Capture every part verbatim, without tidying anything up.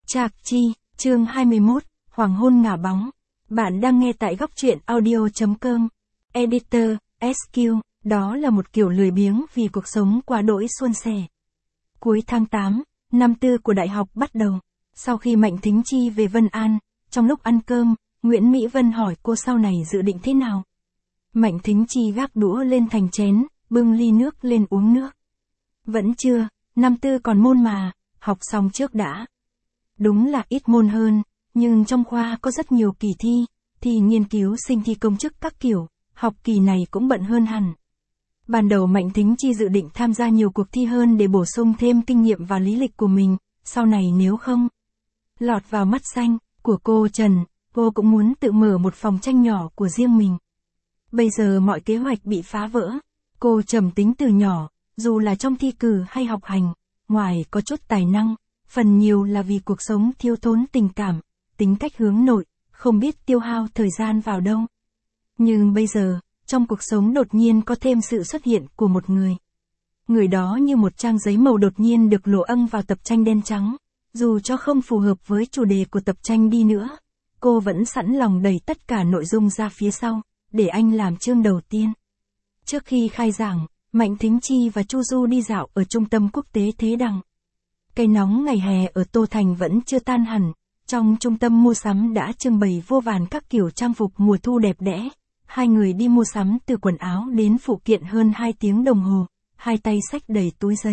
Trạc Chi, chương hai mươi mốt, Hoàng hôn ngả bóng. Bạn đang nghe tại góc truyện audio.com. Editor, ét quy, đó là một kiểu lười biếng vì cuộc sống quá đỗi suôn sẻ. Cuối tháng tám, năm tư của đại học bắt đầu. Sau khi Mạnh Thính Chi về Vân An, trong lúc ăn cơm, Nguyễn Mỹ Vân hỏi cô sau này dự định thế nào. Mạnh Thính Chi gác đũa lên thành chén, bưng ly nước lên uống nước. Vẫn chưa, năm tư còn môn mà, học xong trước đã. Đúng là ít môn hơn, nhưng trong khoa có rất nhiều kỳ thi, thi nghiên cứu sinh thi công chức các kiểu, học kỳ này cũng bận hơn hẳn. Ban đầu Mạnh Thính Chi dự định tham gia nhiều cuộc thi hơn để bổ sung thêm kinh nghiệm vào lý lịch của mình, sau này nếu không lọt vào mắt xanh của cô Trần, cô cũng muốn tự mở một phòng tranh nhỏ của riêng mình. Bây giờ mọi kế hoạch bị phá vỡ, cô trầm tính từ nhỏ, dù là trong thi cử hay học hành, ngoài có chút tài năng, phần nhiều là vì cuộc sống thiếu thốn tình cảm, tính cách hướng nội, không biết tiêu hao thời gian vào đâu. Nhưng bây giờ, trong cuộc sống đột nhiên có thêm sự xuất hiện của một người. Người đó như một trang giấy màu đột nhiên được lộ âng vào tập tranh đen trắng, dù cho không phù hợp với chủ đề của tập tranh đi nữa, cô vẫn sẵn lòng đẩy tất cả nội dung ra phía sau, để anh làm chương đầu tiên. Trước khi khai giảng, Mạnh Thính Chi và Chu Du đi dạo ở trung tâm quốc tế Thế Đằng. Cây nóng ngày hè ở Tô Thành vẫn chưa tan hẳn, trong trung tâm mua sắm đã trưng bày vô vàn các kiểu trang phục mùa thu đẹp đẽ. Hai người đi mua sắm từ quần áo đến phụ kiện hơn hai tiếng đồng hồ, hai tay xách đầy túi giấy.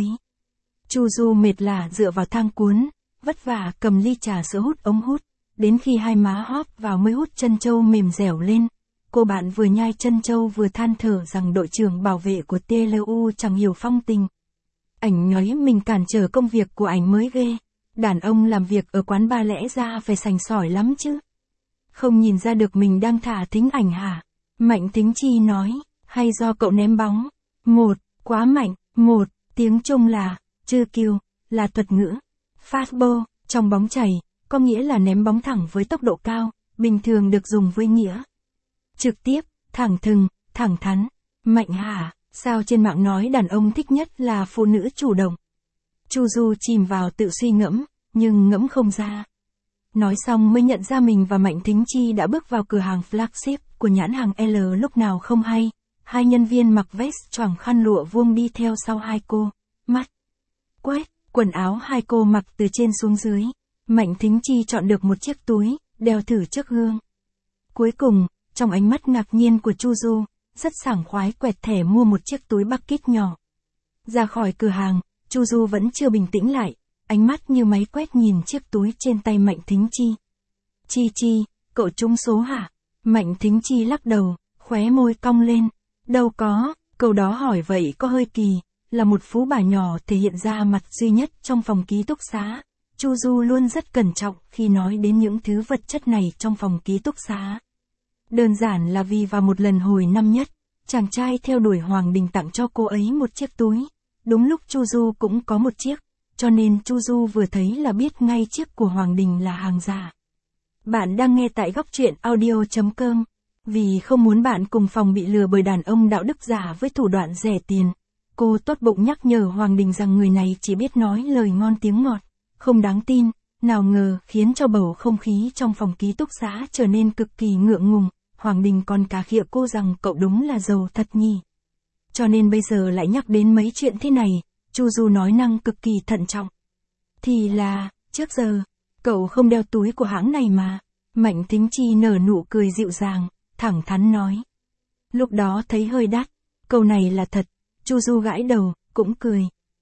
Chu Du mệt lả dựa vào thang cuốn, vất vả cầm ly trà sữa hút ống hút, đến khi hai má hóp vào mới hút chân châu mềm dẻo lên. Cô bạn vừa nhai chân châu vừa than thở rằng đội trưởng bảo vệ của tê lờ u chẳng hiểu phong tình. Ảnh nói mình cản trở công việc của ảnh mới ghê. Đàn ông làm việc ở quán bar lẽ ra phải sành sỏi lắm chứ. Không nhìn ra được mình đang thả thính ảnh hả? Mạnh Thính Chi nói, hay do cậu ném bóng? Một, quá mạnh. Một, tiếng Trung là, chư kiêu, là thuật ngữ. Fastball, trong bóng chảy, có nghĩa là ném bóng thẳng với tốc độ cao, bình thường được dùng với nghĩa trực tiếp, thẳng thừng, thẳng thắn. Mạnh hả? Sao trên mạng nói đàn ông thích nhất là phụ nữ chủ động? Chu Du chìm vào tự suy ngẫm, nhưng ngẫm không ra. Nói xong mới nhận ra mình và Mạnh Thính Chi đã bước vào cửa hàng flagship của nhãn hàng L lúc nào không hay. Hai nhân viên mặc vest choàng khăn lụa vuông đi theo sau hai cô. Mắt quét, quần áo hai cô mặc từ trên xuống dưới. Mạnh Thính Chi chọn được một chiếc túi, đeo thử trước gương. Cuối cùng, trong ánh mắt ngạc nhiên của Chu Du, rất sảng khoái quẹt thẻ mua một chiếc túi bucket nhỏ. Ra khỏi cửa hàng, Chu Du vẫn chưa bình tĩnh lại, ánh mắt như máy quét nhìn chiếc túi trên tay Mạnh Thính Chi. Chi Chi, cậu trúng số hả? Mạnh Thính Chi lắc đầu, khóe môi cong lên. Đâu có, câu đó hỏi vậy có hơi kỳ, là một phú bà nhỏ thể hiện ra mặt duy nhất trong phòng ký túc xá. Chu Du luôn rất cẩn trọng khi nói đến những thứ vật chất này trong phòng ký túc xá. Đơn giản là vì vào một lần hồi năm nhất, chàng trai theo đuổi Hoàng Đình tặng cho cô ấy một chiếc túi. Đúng lúc Chu Du cũng có một chiếc, cho nên Chu Du vừa thấy là biết ngay chiếc của Hoàng Đình là hàng giả. Bạn đang nghe tại góc truyện audio.com. Vì không muốn bạn cùng phòng bị lừa bởi đàn ông đạo đức giả với thủ đoạn rẻ tiền, cô tốt bụng nhắc nhở Hoàng Đình rằng người này chỉ biết nói lời ngon tiếng ngọt, không đáng tin. Nào ngờ khiến cho bầu không khí trong phòng ký túc xá trở nên cực kỳ ngượng ngùng. Hoàng Đình còn cà khịa cô rằng cậu đúng là giàu thật nhỉ. Cho nên bây giờ lại nhắc đến mấy chuyện thế này, Chu Du nói năng cực kỳ thận trọng. Thì là, trước giờ, cậu không đeo túi của hãng này mà. Mạnh Thính Chi nở nụ cười dịu dàng, thẳng thắn nói. Lúc đó thấy hơi đắt, câu này là thật. Chu Du gãi đầu, cũng cười.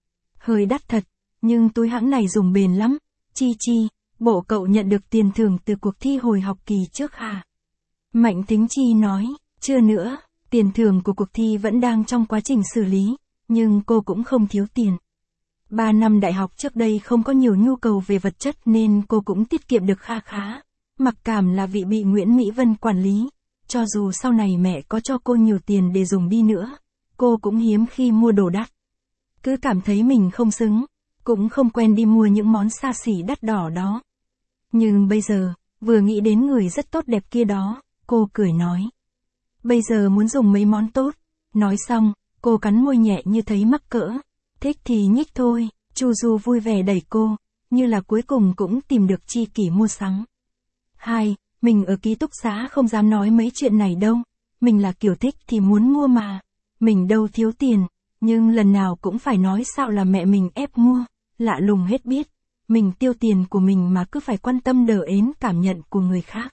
Hơi đắt thật, nhưng túi hãng này dùng bền lắm. Chi Chi, bộ cậu nhận được tiền thưởng từ cuộc thi hồi học kỳ trước hả? Mạnh Thính Chi nói, chưa nữa, tiền thưởng của cuộc thi vẫn đang trong quá trình xử lý, nhưng cô cũng không thiếu tiền. Ba năm đại học trước đây không có nhiều nhu cầu về vật chất nên cô cũng tiết kiệm được kha khá. Mặc cảm là vị bị Nguyễn Mỹ Vân quản lý, cho dù sau này mẹ có cho cô nhiều tiền để dùng đi nữa, cô cũng hiếm khi mua đồ đắt. Cứ cảm thấy mình không xứng, cũng không quen đi mua những món xa xỉ đắt đỏ đó. Nhưng bây giờ, vừa nghĩ đến người rất tốt đẹp kia đó, cô cười nói. Bây giờ muốn dùng mấy món tốt. Nói xong, cô cắn môi nhẹ như thấy mắc cỡ. Thích thì nhích thôi. Chu Du vui vẻ đẩy cô. như là cuối cùng cũng tìm được tri kỷ mua sắm. Hai, mình ở ký túc xá không dám nói mấy chuyện này đâu, mình là kiểu thích thì muốn mua mà, mình đâu thiếu tiền, nhưng lần nào cũng phải nói xạo là mẹ mình ép mua, lạ lùng hết biết, mình tiêu tiền của mình mà cứ phải quan tâm đờ ến cảm nhận của người khác.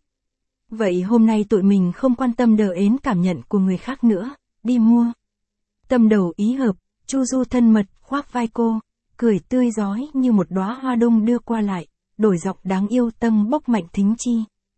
Vậy hôm nay tụi mình không quan tâm đờ ến cảm nhận của người khác nữa, đi mua. Tâm đầu ý hợp, Chu Du thân mật khoác vai cô, cười tươi rói như một đóa hoa đông đưa qua lại, đổi giọng đáng yêu tâm bốc Mạnh Thính Chi.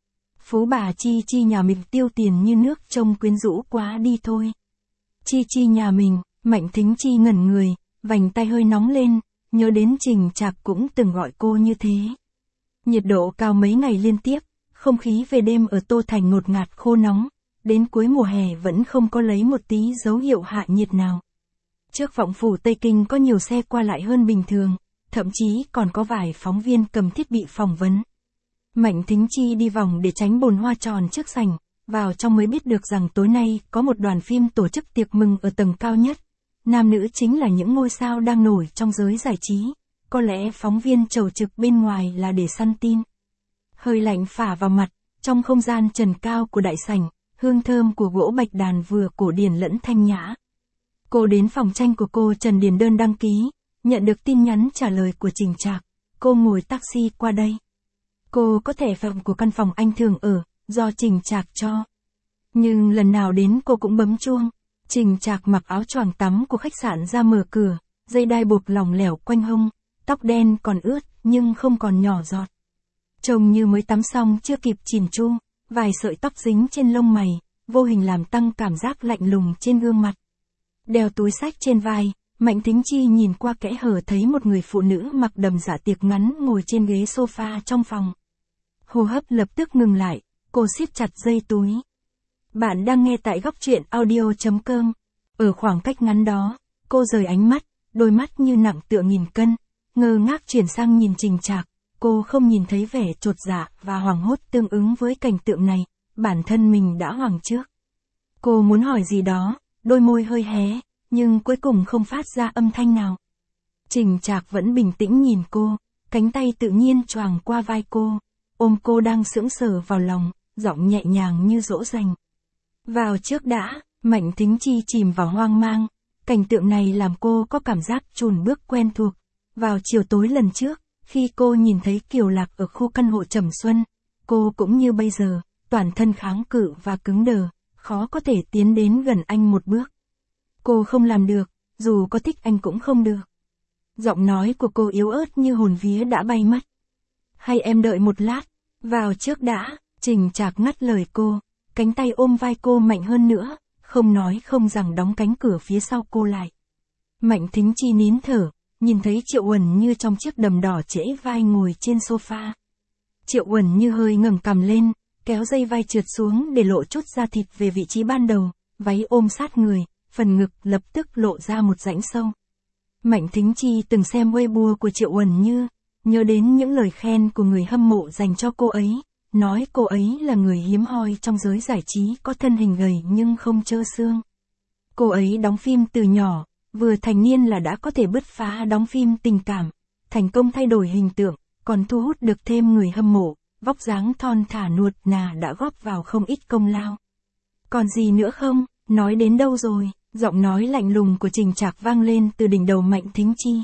Phú bà Chi Chi nhà mình tiêu tiền như nước trông quyến rũ quá đi thôi. Chi Chi nhà mình, Mạnh Thính Chi ngẩn người, vành tay hơi nóng lên, nhớ đến Trình Trạc cũng từng gọi cô như thế. Nhiệt độ cao mấy ngày liên tiếp, không khí về đêm ở Tô Thành ngột ngạt khô nóng, đến cuối mùa hè vẫn không có lấy một tí dấu hiệu hạ nhiệt nào. Trước vọng phủ Tây Kinh có nhiều xe qua lại hơn bình thường, thậm chí còn có vài phóng viên cầm thiết bị phỏng vấn. Mạnh Thính Chi đi vòng để tránh bồn hoa tròn trước sảnh, vào trong mới biết được rằng tối nay có một đoàn phim tổ chức tiệc mừng ở tầng cao nhất. Nam nữ chính là những ngôi sao đang nổi trong giới giải trí, có lẽ phóng viên chầu trực bên ngoài là để săn tin. Hơi lạnh phả vào mặt, trong không gian trần cao của đại sảnh, hương thơm của gỗ bạch đàn vừa cổ điển lẫn thanh nhã. Cô đến phòng tranh của cô Trần điền đơn đăng ký, nhận được tin nhắn trả lời của Trình Trạc, cô ngồi taxi qua đây. Cô có thẻ phòng của căn phòng anh thường ở, do Trình Trạc cho. Nhưng lần nào đến cô cũng bấm chuông, Trình Trạc mặc áo choàng tắm của khách sạn ra mở cửa, dây đai buộc lỏng lẻo quanh hông, tóc đen còn ướt nhưng không còn nhỏ giọt. Trông như mới tắm xong chưa kịp chỉn chu, vài sợi tóc dính trên lông mày, vô hình làm tăng cảm giác lạnh lùng trên gương mặt. Đeo túi xách trên vai, Mạnh Thính Chi nhìn qua kẽ hở thấy một người phụ nữ mặc đầm dạ tiệc ngắn ngồi trên ghế sofa trong phòng. Hô hấp lập tức ngừng lại, cô siết chặt dây túi. Bạn đang nghe tại góc truyện audio chấm com. Ở khoảng cách ngắn đó, cô rời ánh mắt, đôi mắt như nặng tựa nghìn cân, ngơ ngác chuyển sang nhìn Trình Trạc. Cô không nhìn thấy vẻ chột dạ và hoảng hốt tương ứng với cảnh tượng này, bản thân mình đã hoảng trước. Cô muốn hỏi gì đó, đôi môi hơi hé, nhưng cuối cùng không phát ra âm thanh nào. Trình Trạc vẫn bình tĩnh nhìn cô, cánh tay tự nhiên choàng qua vai cô, ôm cô đang sững sờ vào lòng, giọng nhẹ nhàng như dỗ dành. Vào trước đã, Mạnh Thính Chi chìm vào hoang mang, cảnh tượng này làm cô có cảm giác chùn bước quen thuộc. Vào chiều tối lần trước, khi cô nhìn thấy Kiều Lạc ở khu căn hộ Trầm Xuân, cô cũng như bây giờ, toàn thân kháng cự và cứng đờ, khó có thể tiến đến gần anh một bước. Cô không làm được, dù có thích anh cũng không được. Giọng nói của cô yếu ớt như hồn vía đã bay mất. Hay em đợi một lát, vào trước đã, Trình Trạc ngắt lời cô, cánh tay ôm vai cô mạnh hơn nữa, không nói không rằng đóng cánh cửa phía sau cô lại. Mạnh Thính Chi nín thở, nhìn thấy Triệu Uẩn Như trong chiếc đầm đỏ trễ vai ngồi trên sofa. Triệu Uẩn Như hơi ngẩng cằm lên, kéo dây vai trượt xuống để lộ chút da thịt về vị trí ban đầu, váy ôm sát người, phần ngực lập tức lộ ra một rãnh sâu. Mạnh Thính Chi từng xem Weibo của Triệu Uẩn Như, nhớ đến những lời khen của người hâm mộ dành cho cô ấy, nói cô ấy là người hiếm hoi trong giới giải trí có thân hình gầy nhưng không trơ xương. Cô ấy đóng phim từ nhỏ, vừa thành niên là đã có thể bứt phá đóng phim tình cảm, thành công thay đổi hình tượng, còn thu hút được thêm người hâm mộ, vóc dáng thon thả nuột nà đã góp vào không ít công lao. Còn gì nữa không, nói đến đâu rồi, giọng nói lạnh lùng của Trình Trạc vang lên từ đỉnh đầu Mạnh Thính Chi.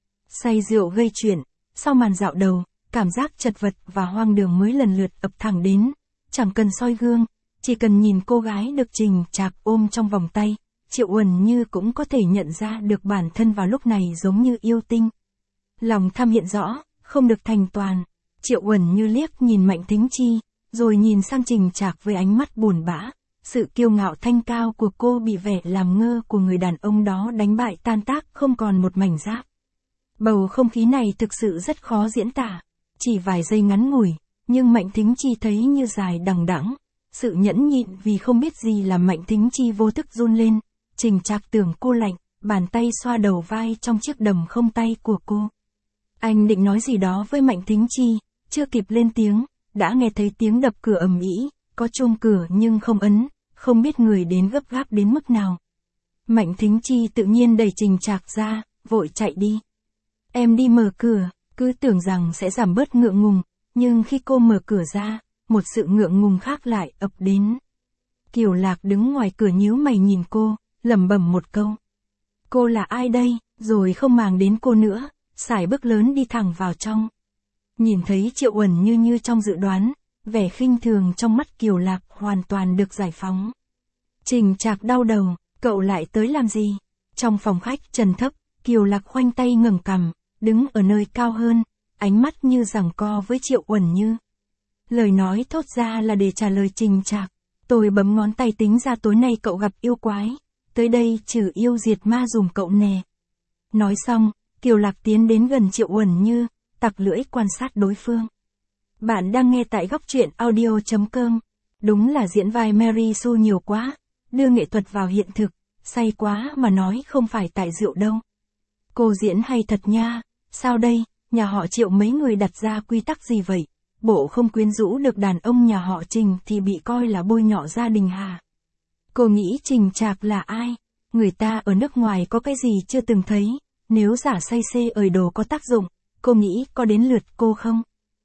Say rượu gây chuyện, sau màn dạo đầu, cảm giác chật vật và hoang đường mới lần lượt ập thẳng đến, chẳng cần soi gương, chỉ cần nhìn cô gái được Trình Trạc ôm trong vòng tay, Triệu Uẩn Như cũng có thể nhận ra được bản thân vào lúc này giống như yêu tinh. Lòng tham hiện rõ, không được thành toàn. Triệu Uẩn Như liếc nhìn Mạnh Thính Chi, rồi nhìn sang Trình Trạc với ánh mắt buồn bã. Sự kiêu ngạo thanh cao của cô bị vẻ làm ngơ của người đàn ông đó đánh bại tan tác không còn một mảnh giáp. Bầu không khí này thực sự rất khó diễn tả. Chỉ vài giây ngắn ngủi, nhưng Mạnh Thính Chi thấy như dài đằng đẵng. Sự nhẫn nhịn vì không biết gì làm Mạnh Thính Chi vô thức run lên. Trình Trạc tưởng cô lạnh, bàn tay xoa đầu vai trong chiếc đầm không tay của cô. Anh định nói gì đó với Mạnh Thính Chi, chưa kịp lên tiếng, đã nghe thấy tiếng đập cửa ầm ĩ, có chuông cửa nhưng không ấn, không biết người đến gấp gáp đến mức nào. Mạnh Thính Chi tự nhiên đẩy Trình Trạc ra, vội chạy đi. Em đi mở cửa, Cứ tưởng rằng sẽ giảm bớt ngượng ngùng, nhưng khi cô mở cửa ra, một sự ngượng ngùng khác lại ập đến. Kiều Lạc đứng ngoài cửa nhíu mày nhìn cô, lẩm bẩm một câu. Cô là ai đây, rồi không màng đến cô nữa, sải bước lớn đi thẳng vào trong. Nhìn thấy Triệu Uẩn Như như trong dự đoán, vẻ khinh thường trong mắt Kiều Lạc hoàn toàn được giải phóng. Trình Trạc đau đầu, cậu lại tới làm gì? Trong phòng khách trần thấp, Kiều Lạc khoanh tay ngẩng cằm, đứng ở nơi cao hơn, ánh mắt như giằng co với Triệu Uẩn Như. Lời nói thốt ra là để trả lời Trình Trạc. Tôi bấm ngón tay tính ra tối nay cậu gặp yêu quái. Tới đây trừ yêu diệt ma dùm cậu nè. Nói xong, Kiều Lạc tiến đến gần Triệu Uẩn Như, tặc lưỡi quan sát đối phương. Bạn đang nghe tại góc truyện audio chấm com. Đúng là diễn vai Mary Sue nhiều quá, đưa nghệ thuật vào hiện thực, say quá mà nói không phải tại rượu đâu. Cô diễn hay thật nha, sao đây, nhà họ Triệu mấy người đặt ra quy tắc gì vậy? Bộ không quyến rũ được đàn ông nhà họ Trình thì bị coi là bôi nhọ gia đình hà. Cô nghĩ Trình Trạc là ai? Người ta ở nước ngoài có cái gì chưa từng thấy, nếu giả say xê ời đồ có tác dụng, cô nghĩ có đến lượt cô không?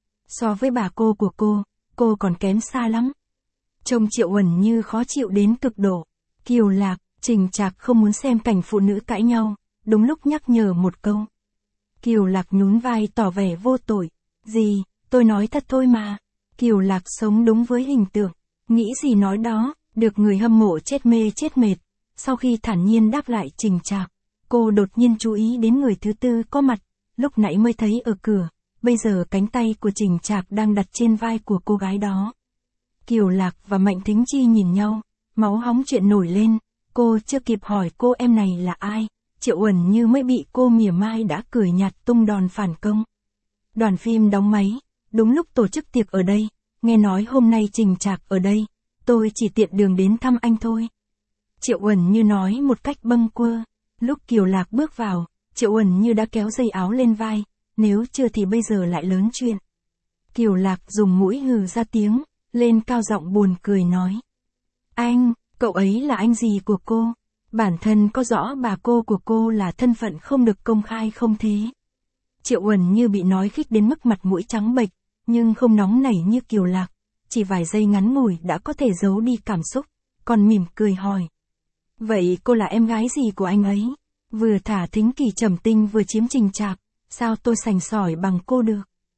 So với bà cô của cô, cô còn kém xa lắm. Trông Triệu Uẩn Như khó chịu đến cực độ. Kiều Lạc, Trình Trạc không muốn xem cảnh phụ nữ cãi nhau, đúng lúc nhắc nhở một câu. Kiều Lạc nhún vai tỏ vẻ vô tội. Gì, tôi nói thật thôi mà. Kiều Lạc sống đúng với hình tượng, nghĩ gì nói đó, được người hâm mộ chết mê chết mệt. Sau khi thản nhiên đáp lại Trình Trạc, cô đột nhiên chú ý đến người thứ tư có mặt, lúc nãy mới thấy ở cửa, bây giờ cánh tay của Trình Trạc đang đặt trên vai của cô gái đó. Kiều Lạc và Mạnh Thính Chi nhìn nhau, máu hóng chuyện nổi lên, cô chưa kịp hỏi cô em này là ai, Triệu Uẩn Như mới bị cô mỉa mai đã cười nhạt tung đòn phản công. Đoàn phim đóng máy, đúng lúc tổ chức tiệc ở đây, nghe nói hôm nay Trình Trạc ở đây, tôi chỉ tiện đường đến thăm anh thôi. Triệu Uẩn Như nói một cách bâng quơ, lúc Kiều Lạc bước vào, Triệu Uẩn Như đã kéo dây áo lên vai, nếu chưa thì bây giờ lại lớn chuyện. Kiều Lạc dùng mũi hừ ra tiếng, lên cao giọng buồn cười nói. Anh, cậu ấy là anh gì của cô? Bản thân có rõ bà cô của cô là thân phận không được công khai không thế? Triệu Uẩn Như bị nói khích đến mức mặt mũi trắng bệch, nhưng không nóng nảy như Kiều Lạc, chỉ vài giây ngắn ngủi đã có thể giấu đi cảm xúc, còn mỉm cười hỏi. Vậy cô là em gái gì của anh ấy? Vừa thả Thính Kỳ trầm tinh vừa chiếm Trình Trạc, sao tôi sành sỏi bằng cô được?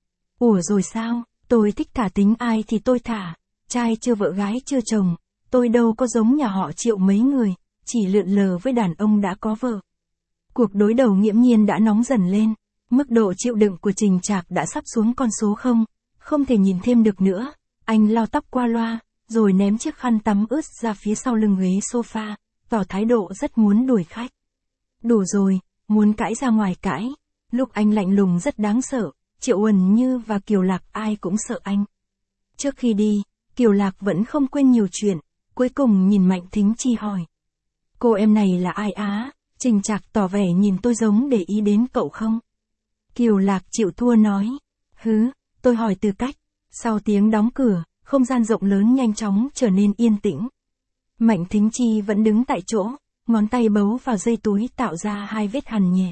Ủa rồi sao, tôi thích thả tính ai thì tôi thả, trai chưa vợ gái chưa chồng, tôi đâu có giống nhà họ Triệu mấy người, chỉ lượn lờ với đàn ông đã có vợ. Cuộc đối đầu nghiễm nhiên đã nóng dần lên, mức độ chịu đựng của Trình Trạc đã sắp xuống con số không, không thể nhìn thêm được nữa, anh lau tóc qua loa, rồi ném chiếc khăn tắm ướt ra phía sau lưng ghế sofa, tỏ thái độ rất muốn đuổi khách. Đủ rồi, muốn cãi ra ngoài cãi, lúc anh lạnh lùng rất đáng sợ, Triệu Uẩn Như và Kiều Lạc ai cũng sợ anh. Trước khi đi, Kiều Lạc vẫn không quên nhiều chuyện, cuối cùng nhìn Mạnh Thính Chi hỏi. Cô em này là ai á? Trình Trạc tỏ vẻ nhìn tôi giống để ý đến cậu không? Kiều Lạc chịu thua nói. Hứ, tôi hỏi tư cách. Sau tiếng đóng cửa, không gian rộng lớn nhanh chóng trở nên yên tĩnh. Mạnh Thính Chi vẫn đứng tại chỗ, ngón tay bấu vào dây túi tạo ra hai vết hằn nhẹ.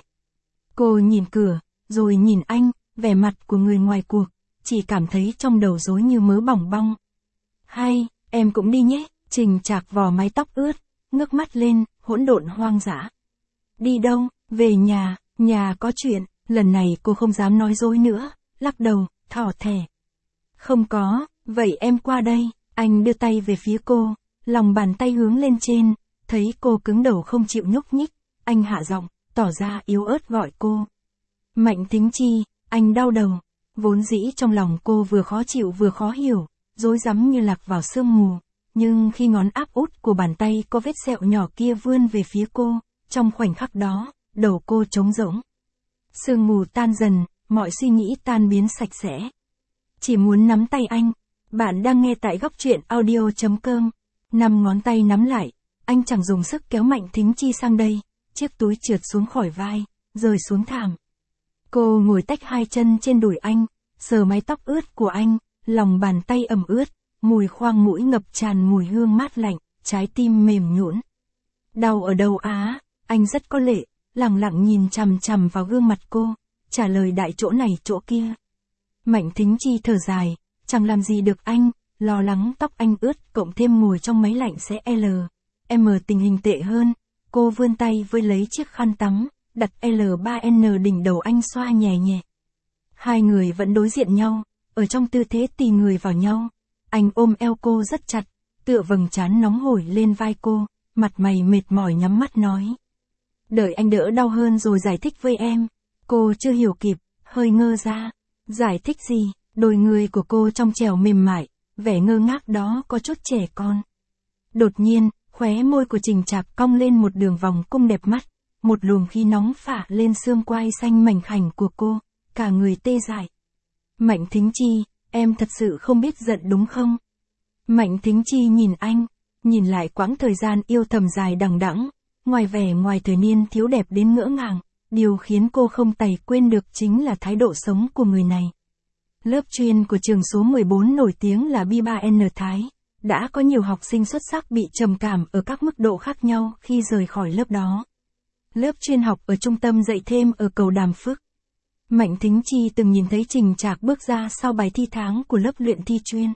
Cô nhìn cửa, rồi nhìn anh, vẻ mặt của người ngoài cuộc, chỉ cảm thấy trong đầu rối như mớ bỏng bong. Hay, em cũng đi nhé, Trình Trạc vò mái tóc ướt, ngước mắt lên, hỗn độn hoang dã. Đi đâu, về nhà, nhà có chuyện, lần này cô không dám nói dối nữa, lắc đầu, thỏ thẻ. Không có, vậy em qua đây, anh đưa tay về phía cô, lòng bàn tay hướng lên trên, thấy cô cứng đầu không chịu nhúc nhích, anh hạ giọng, tỏ ra yếu ớt gọi cô. Mạnh Thính Chi, anh đau đầu, vốn dĩ trong lòng cô vừa khó chịu vừa khó hiểu, rối rắm như lạc vào sương mù, nhưng khi ngón áp út của bàn tay có vết sẹo nhỏ kia vươn về phía cô, trong khoảnh khắc đó, đầu cô trống rỗng. Sương mù tan dần, mọi suy nghĩ tan biến sạch sẽ. Chỉ muốn nắm tay anh. Bạn đang nghe tại góc truyện audio chấm com. Năm ngón tay nắm lại, anh chẳng dùng sức kéo Mạnh Thính Chi sang đây, chiếc túi trượt xuống khỏi vai, rơi xuống thảm. Cô ngồi tách hai chân trên đùi anh, sờ mái tóc ướt của anh, lòng bàn tay ẩm ướt, mùi khoang mũi ngập tràn mùi hương mát lạnh, trái tim mềm nhũn. Đau ở đâu á? Anh rất có lệ, lẳng lặng nhìn chằm chằm vào gương mặt cô, trả lời đại chỗ này chỗ kia. Mạnh Thính Chi thở dài, chẳng làm gì được anh, lo lắng tóc anh ướt cộng thêm ngồi trong máy lạnh sẽ L. M tình hình tệ hơn, cô vươn tay với lấy chiếc khăn tắm, đặt L ba N đỉnh đầu anh xoa nhẹ nhẹ. Hai người vẫn đối diện nhau, ở trong tư thế tì người vào nhau. Anh ôm eo cô rất chặt, tựa vầng trán nóng hổi lên vai cô, mặt mày mệt mỏi nhắm mắt nói. Đợi anh đỡ đau hơn rồi giải thích với em. Cô chưa hiểu kịp, hơi ngơ ra. Giải thích gì? Đôi người của cô trong trẻo mềm mại, vẻ ngơ ngác đó có chút trẻ con. Đột nhiên, khóe môi của Trình Trạc cong lên một đường vòng cung đẹp mắt, một luồng khí nóng phả lên xương quai xanh mảnh khảnh của cô, cả người tê dại. Mạnh Thính Chi, em thật sự không biết giận đúng không? Mạnh Thính Chi nhìn anh, nhìn lại quãng thời gian yêu thầm dài đằng đẵng, ngoài vẻ ngoài thời niên thiếu đẹp đến ngỡ ngàng, điều khiến cô không tày quên được chính là thái độ sống của người này. Lớp chuyên của trường số mười bốn nổi tiếng là B ba N Thái, đã có nhiều học sinh xuất sắc bị trầm cảm ở các mức độ khác nhau khi rời khỏi lớp đó. Lớp chuyên học ở trung tâm dạy thêm ở cầu Đàm Phước. Mạnh Thính Chi từng nhìn thấy Trình Trạc bước ra sau bài thi tháng của lớp luyện thi chuyên.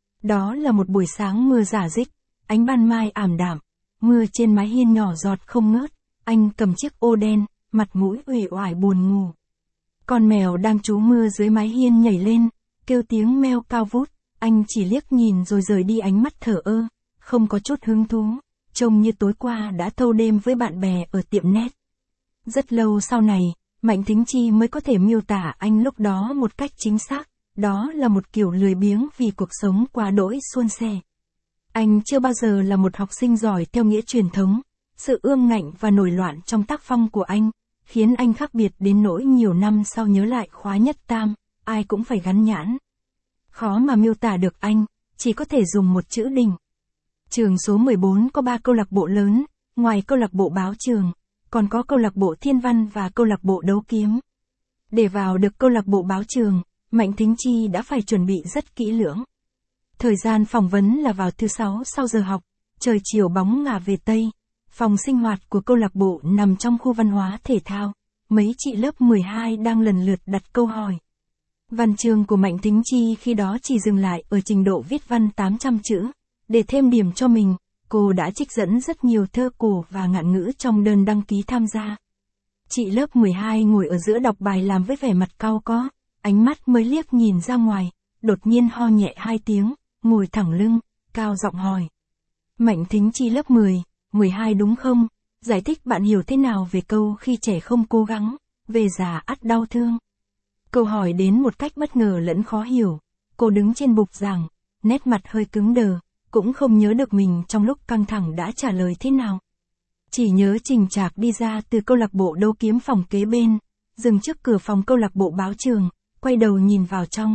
Đó là một buổi sáng mưa rả rích, ánh ban mai ảm đạm, mưa trên mái hiên nhỏ giọt không ngớt, anh cầm chiếc ô đen, mặt mũi uể oải buồn ngủ. Con mèo đang trú mưa dưới mái hiên nhảy lên, kêu tiếng meo cao vút, anh chỉ liếc nhìn rồi rời đi ánh mắt thờ ơ, không có chút hứng thú, trông như tối qua đã thâu đêm với bạn bè ở tiệm net. Rất lâu sau này, Mạnh Thính Chi mới có thể miêu tả anh lúc đó một cách chính xác, đó là một kiểu lười biếng vì cuộc sống quá đỗi suôn sẻ. Anh chưa bao giờ là một học sinh giỏi theo nghĩa truyền thống, sự ương ngạnh và nổi loạn trong tác phong của anh, khiến anh khác biệt đến nỗi nhiều năm sau nhớ lại khóa nhất tam, ai cũng phải gắn nhãn. Khó mà miêu tả được anh, chỉ có thể dùng một chữ đình. Trường số mười bốn có ba câu lạc bộ lớn, ngoài câu lạc bộ báo trường, còn có câu lạc bộ thiên văn và câu lạc bộ đấu kiếm. Để vào được câu lạc bộ báo trường, Mạnh Thính Chi đã phải chuẩn bị rất kỹ lưỡng. Thời gian phỏng vấn là vào thứ sáu sau giờ học, trời chiều bóng ngả về Tây. Phòng sinh hoạt của câu lạc bộ nằm trong khu văn hóa thể thao. Mấy chị lớp mười hai đang lần lượt đặt câu hỏi. Văn chương của Mạnh Thính Chi khi đó chỉ dừng lại ở trình độ viết văn tám trăm chữ. Để thêm điểm cho mình, cô đã trích dẫn rất nhiều thơ cổ và ngạn ngữ trong đơn đăng ký tham gia. Chị lớp mười hai ngồi ở giữa đọc bài làm với vẻ mặt cau có, ánh mắt mới liếc nhìn ra ngoài, đột nhiên ho nhẹ hai tiếng, ngồi thẳng lưng, cao giọng hỏi. Mạnh Thính Chi lớp mười, mười hai đúng không? Giải thích bạn hiểu thế nào về câu khi trẻ không cố gắng, về già ắt đau thương. Câu hỏi đến một cách bất ngờ lẫn khó hiểu, cô đứng trên bục giảng, nét mặt hơi cứng đờ, cũng không nhớ được mình trong lúc căng thẳng đã trả lời thế nào. Chỉ nhớ Trình Trạc đi ra từ câu lạc bộ đấu kiếm phòng kế bên, dừng trước cửa phòng câu lạc bộ báo trường, quay đầu nhìn vào trong.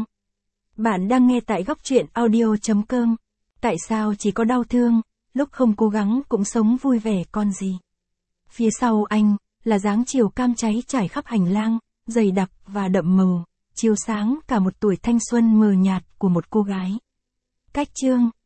Bạn đang nghe tại góc truyện audio chấm com. Tại sao chỉ có đau thương, lúc không cố gắng cũng sống vui vẻ con gì. Phía sau anh, là dáng chiều cam cháy trải khắp hành lang, dày đặc và đậm màu, chiếu sáng cả một tuổi thanh xuân mờ nhạt của một cô gái. Cách chương